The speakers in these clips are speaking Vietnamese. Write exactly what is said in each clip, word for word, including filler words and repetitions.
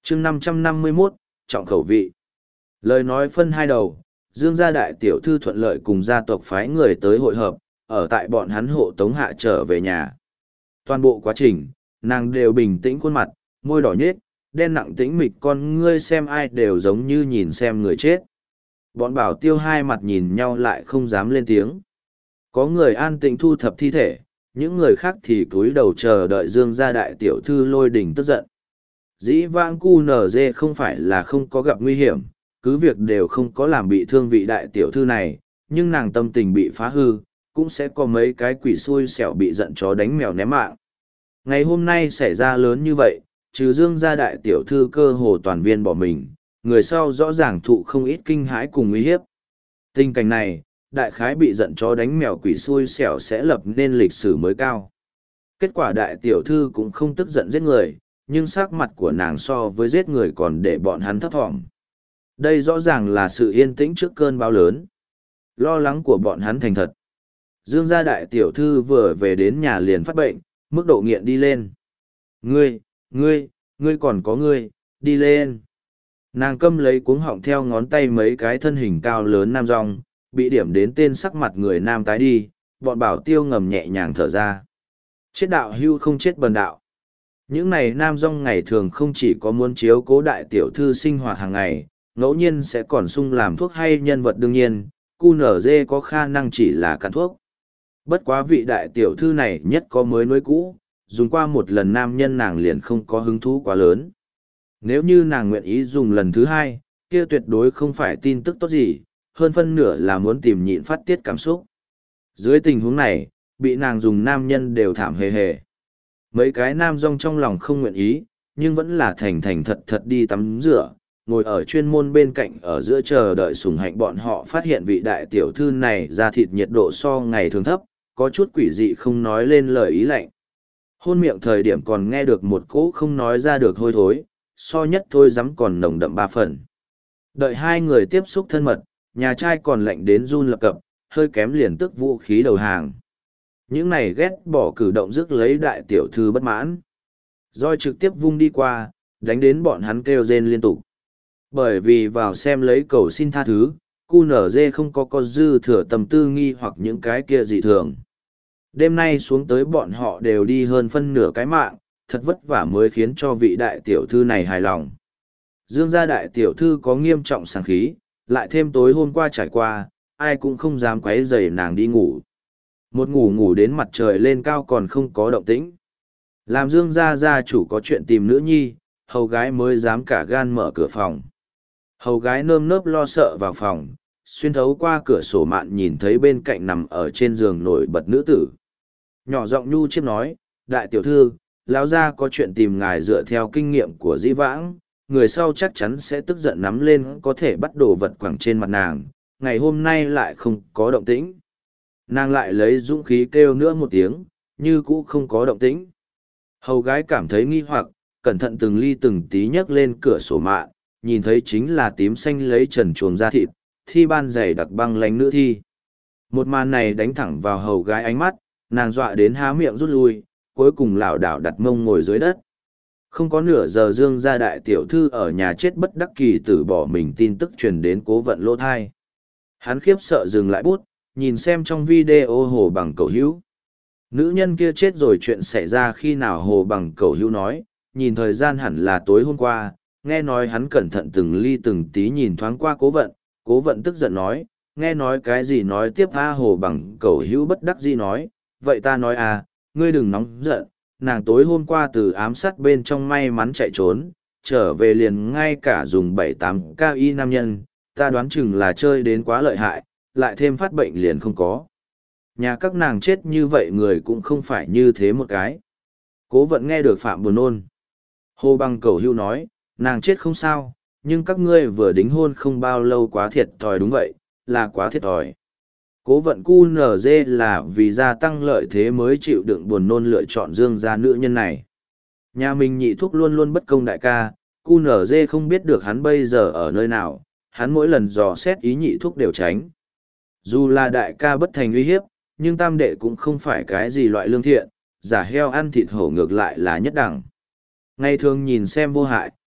chương năm trăm năm mươi mốt, trọng khẩu vị. Lời nói phân hai đầu, Dương gia đại tiểu thư thuận lợi cùng gia tộc phái người tới hội hợp, ở tại bọn hắn hộ tống hạ trở về nhà. Toàn bộ quá trình, nàng đều bình tĩnh khuôn mặt, môi đỏ nhết, đen nặng tĩnh mịch con ngươi xem ai đều giống như nhìn xem người chết. Bọn bảo tiêu hai mặt nhìn nhau lại không dám lên tiếng. Có người an tĩnh thu thập thi thể, những người khác thì cúi đầu chờ đợi Dương gia đại tiểu thư lôi đình tức giận. Dĩ vãng cu nở dê không phải là không có gặp nguy hiểm, cứ việc đều không có làm bị thương vị đại tiểu thư này, nhưng nàng tâm tình bị phá hư, cũng sẽ có mấy cái quỷ xui xẻo bị giận chó đánh mèo ném mạng. Ngày hôm nay xảy ra lớn như vậy, trừ Dương gia đại tiểu thư cơ hồ toàn viên bỏ mình, người sau rõ ràng thụ không ít kinh hãi cùng uy hiếp. Tình cảnh này, đại khái bị giận chó đánh mèo quỷ xui xẻo sẽ lập nên lịch sử mới cao. Kết quả đại tiểu thư cũng không tức giận giết người, nhưng sắc mặt của nàng so với giết người còn để bọn hắn thấp thỏm. Đây rõ ràng là sự yên tĩnh trước cơn bão lớn. Lo lắng của bọn hắn thành thật. Dương gia đại tiểu thư vừa về đến nhà liền phát bệnh, mức độ nghiện đi lên. Ngươi, ngươi, ngươi còn có ngươi, đi lên. Nàng câm lấy cuống họng theo ngón tay mấy cái thân hình cao lớn nam rong, bị điểm đến tên sắc mặt người nam tái đi, bọn bảo tiêu ngầm nhẹ nhàng thở ra. Chết đạo hưu không chết bần đạo. Những này nam rong ngày thường không chỉ có muốn chiếu cố đại tiểu thư sinh hoạt hàng ngày, ngẫu nhiên sẽ còn sung làm thuốc hay nhân vật đương nhiên, cu nở dê có khả năng chỉ là cắn thuốc. Bất quá vị đại tiểu thư này nhất có mới nuôi cũ, dùng qua một lần nam nhân nàng liền không có hứng thú quá lớn. Nếu như nàng nguyện ý dùng lần thứ hai, kia tuyệt đối không phải tin tức tốt gì, hơn phân nửa là muốn tìm nhịn phát tiết cảm xúc. Dưới tình huống này, bị nàng dùng nam nhân đều thảm hề hề. Mấy cái nam rong trong lòng không nguyện ý, nhưng vẫn là thành thành thật thật đi tắm rửa, ngồi ở chuyên môn bên cạnh ở giữa chờ đợi sủng hạnh bọn họ phát hiện vị đại tiểu thư này ra thịt nhiệt độ so ngày thường thấp, có chút quỷ dị không nói lên lời ý lạnh. Hôn miệng thời điểm còn nghe được một cỗ không nói ra được hôi thối, so nhất thôi dám còn nồng đậm ba phần. Đợi hai người tiếp xúc thân mật, nhà trai còn lạnh đến run lập cập, hơi kém liền tức vũ khí đầu hàng. Những này ghét bỏ cử động rước lấy đại tiểu thư bất mãn. Roi trực tiếp vung đi qua, đánh đến bọn hắn kêu rên liên tục. Bởi vì vào xem lấy cầu xin tha thứ, cu nở dê không có có dư thừa tầm tư nghi hoặc những cái kia dị thường. Đêm nay xuống tới bọn họ đều đi hơn phân nửa cái mạng, thật vất vả mới khiến cho vị đại tiểu thư này hài lòng. Dương gia đại tiểu thư có nghiêm trọng sáng khí, lại thêm tối hôm qua trải qua, ai cũng không dám quấy rầy nàng đi ngủ. Một ngủ ngủ đến mặt trời lên cao còn không có động tĩnh. Làm Dương gia gia chủ có chuyện tìm nữ nhi, hầu gái mới dám cả gan mở cửa phòng. Hầu gái nơm nớp lo sợ vào phòng, xuyên thấu qua cửa sổ mạn nhìn thấy bên cạnh nằm ở trên giường nổi bật nữ tử. Nhỏ giọng nhu chiếc nói, đại tiểu thư, lão gia có chuyện tìm ngài dựa theo kinh nghiệm của dĩ vãng, người sau chắc chắn sẽ tức giận nắm lên có thể bắt đồ vật quẳng trên mặt nàng, ngày hôm nay lại không có động tĩnh. Nàng lại lấy dũng khí kêu nữa một tiếng, như cũ không có động tĩnh. Hầu gái cảm thấy nghi hoặc, cẩn thận từng ly từng tí nhấc lên cửa sổ mạn, nhìn thấy chính là tím xanh lấy trần chuồng da thịt, thi ban dày đặc băng lánh nữ thi. Một màn này đánh thẳng vào hầu gái ánh mắt, nàng dọa đến há miệng rút lui, cuối cùng lảo đảo đặt mông ngồi dưới đất. Không có nửa giờ Dương gia đại tiểu thư ở nhà chết bất đắc kỳ tử bỏ mình tin tức truyền đến Cố Vận lỗ thai. Hắn khiếp sợ dừng lại bút, nhìn xem trong video Hồ Bằng Cẩu Hữu. Nữ nhân kia chết rồi chuyện xảy ra khi nào Hồ Bằng Cẩu Hữu nói, nhìn thời gian hẳn là tối hôm qua, nghe nói hắn cẩn thận từng ly từng tí nhìn thoáng qua Cố Vận, Cố Vận tức giận nói, nghe nói cái gì nói tiếp a Hồ Bằng Cẩu Hữu bất đắc dĩ nói, vậy ta nói à, ngươi đừng nóng giận, nàng tối hôm qua từ ám sát bên trong may mắn chạy trốn, trở về liền ngay cả dùng bảy tám ca y nam nhân, ta đoán chừng là chơi đến quá lợi hại, lại thêm phát bệnh liền không có. Nhà các nàng chết như vậy người cũng không phải như thế một cái. Cố Vận nghe được Phạm buồn nôn. Hồ Bằng Cẩu Hữu nói, nàng chết không sao, nhưng các ngươi vừa đính hôn không bao lâu quá thiệt thòi đúng vậy, là quá thiệt thòi. Cố Vận cu nở dê là vì gia tăng lợi thế mới chịu đựng buồn nôn lựa chọn Dương gia nữ nhân này. Nhà mình nhị thúc luôn luôn bất công đại ca, cu nở dê không biết được hắn bây giờ ở nơi nào, hắn mỗi lần dò xét ý nhị thúc đều tránh. Dù là đại ca bất thành uy hiếp, nhưng tam đệ cũng không phải cái gì loại lương thiện, giả heo ăn thịt hổ ngược lại là nhất đẳng. Ngày thường nhìn xem vô hại,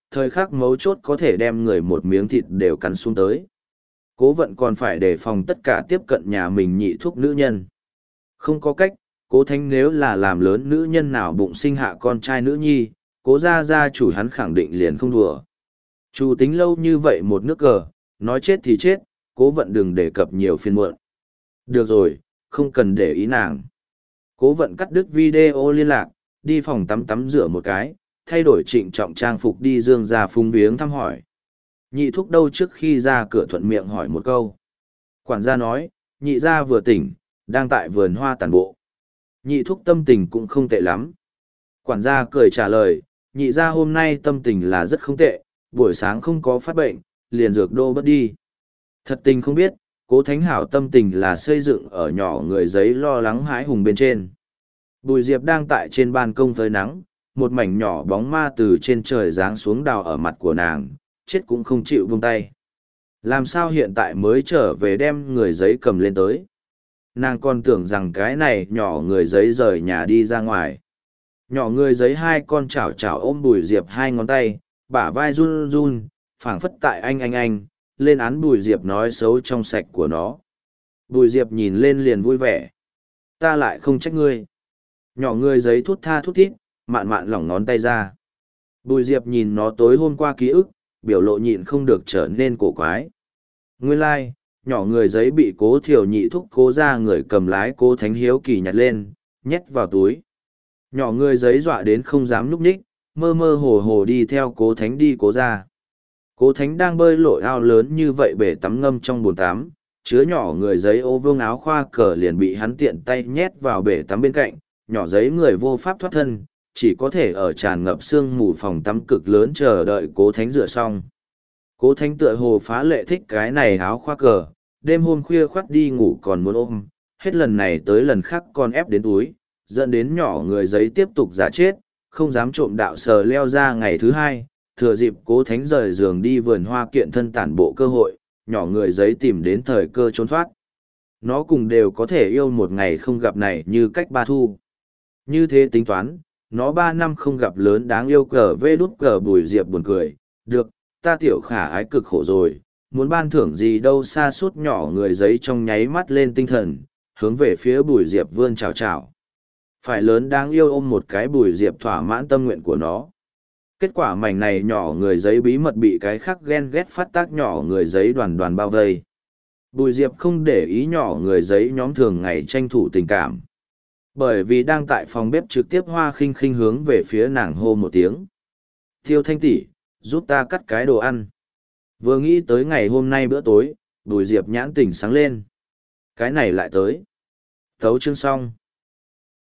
thời khắc mấu chốt có thể đem người một miếng thịt đều cắn xuống tới. Cố vận còn phải đề phòng tất cả tiếp cận nhà mình nhị thúc nữ nhân. Không có cách, cố thánh nếu là làm lớn nữ nhân nào bụng sinh hạ con trai nữ nhi, cố gia gia chủ hắn khẳng định liền không đùa. Chủ tính lâu như vậy một nước cờ, nói chết thì chết, cố vận đừng đề cập nhiều phiên muộn. Được rồi, không cần để ý nàng. Cố vận cắt đứt video liên lạc, đi phòng tắm tắm rửa một cái, thay đổi trịnh trọng trang phục đi dương ra phúng viếng thăm hỏi. Nhị thúc đâu trước khi ra cửa thuận miệng hỏi một câu. Quản gia nói, nhị gia vừa tỉnh, đang tại vườn hoa tản bộ. Nhị thúc tâm tình cũng không tệ lắm. Quản gia cười trả lời, nhị gia hôm nay tâm tình là rất không tệ, buổi sáng không có phát bệnh, liền dược đô bất đi. Thật tình không biết, cố thánh hảo tâm tình là xây dựng ở nhỏ người giấy lo lắng hãi hùng bên trên. Bùi Diệp đang tại trên ban công phơi nắng, một mảnh nhỏ bóng ma từ trên trời giáng xuống đào ở mặt của nàng, chết cũng không chịu buông tay. Làm sao hiện tại mới trở về đem người giấy cầm lên tới? Nàng còn tưởng rằng cái này nhỏ người giấy rời nhà đi ra ngoài. Nhỏ người giấy hai con chảo chảo ôm Bùi Diệp hai ngón tay, bả vai run run, phảng phất tại anh anh anh, lên án Bùi Diệp nói xấu trong sạch của nó. Bùi Diệp nhìn lên liền vui vẻ. Ta lại không trách ngươi. Nhỏ người giấy thút tha thút thít, mạn mạn lỏng ngón tay ra. Bùi Diệp nhìn nó tối hôm qua ký ức, biểu lộ nhịn không được trở nên cổ quái. Nguyên lai, like, nhỏ người giấy bị cố thiểu nhị thúc cố ra người cầm lái cố thánh hiếu kỳ nhặt lên, nhét vào túi. Nhỏ người giấy dọa đến không dám núp ních, mơ mơ hồ hồ đi theo cố thánh đi cố ra. Cố thánh đang bơi lội ao lớn như vậy bể tắm ngâm trong bồn tắm, chứa nhỏ người giấy ô vương áo khoa cờ liền bị hắn tiện tay nhét vào bể tắm bên cạnh, nhỏ giấy người vô pháp thoát thân, chỉ có thể ở tràn ngập sương mù phòng tắm cực lớn chờ đợi cố thánh rửa xong. Cố thánh tựa hồ phá lệ thích cái này áo khoa cờ, đêm hôm khuya khoắt đi ngủ còn muốn ôm, hết lần này tới lần khác còn ép đến túi, dẫn đến nhỏ người giấy tiếp tục giả chết, không dám trộm đạo sờ leo ra ngày thứ hai, thừa dịp cố thánh rời giường đi vườn hoa kiện thân tản bộ cơ hội, nhỏ người giấy tìm đến thời cơ trốn thoát. Nó cùng đều có thể yêu một ngày không gặp này như cách ba thu. Như thế tính toán, nó ba năm không gặp lớn đáng yêu cờ vê đút cờ Bùi Diệp buồn cười, được, ta tiểu khả ái cực khổ rồi, muốn ban thưởng gì đâu xa suốt nhỏ người giấy trong nháy mắt lên tinh thần, hướng về phía Bùi Diệp vươn chào chào. Phải lớn đáng yêu ôm một cái Bùi Diệp thỏa mãn tâm nguyện của nó. Kết quả mảnh này nhỏ người giấy bí mật bị cái khác ghen ghét phát tác nhỏ người giấy đoàn đoàn bao vây. Bùi Diệp không để ý nhỏ người giấy nhóm thường ngày tranh thủ tình cảm. Bởi vì đang tại phòng bếp trực tiếp Hoa Khinh Khinh hướng về phía nàng hô một tiếng. Tiêu Thanh tỷ, giúp ta cắt cái đồ ăn. Vừa nghĩ tới ngày hôm nay bữa tối, Bùi Diệp nhãn tỉnh sáng lên. Cái này lại tới. Thấu chương xong.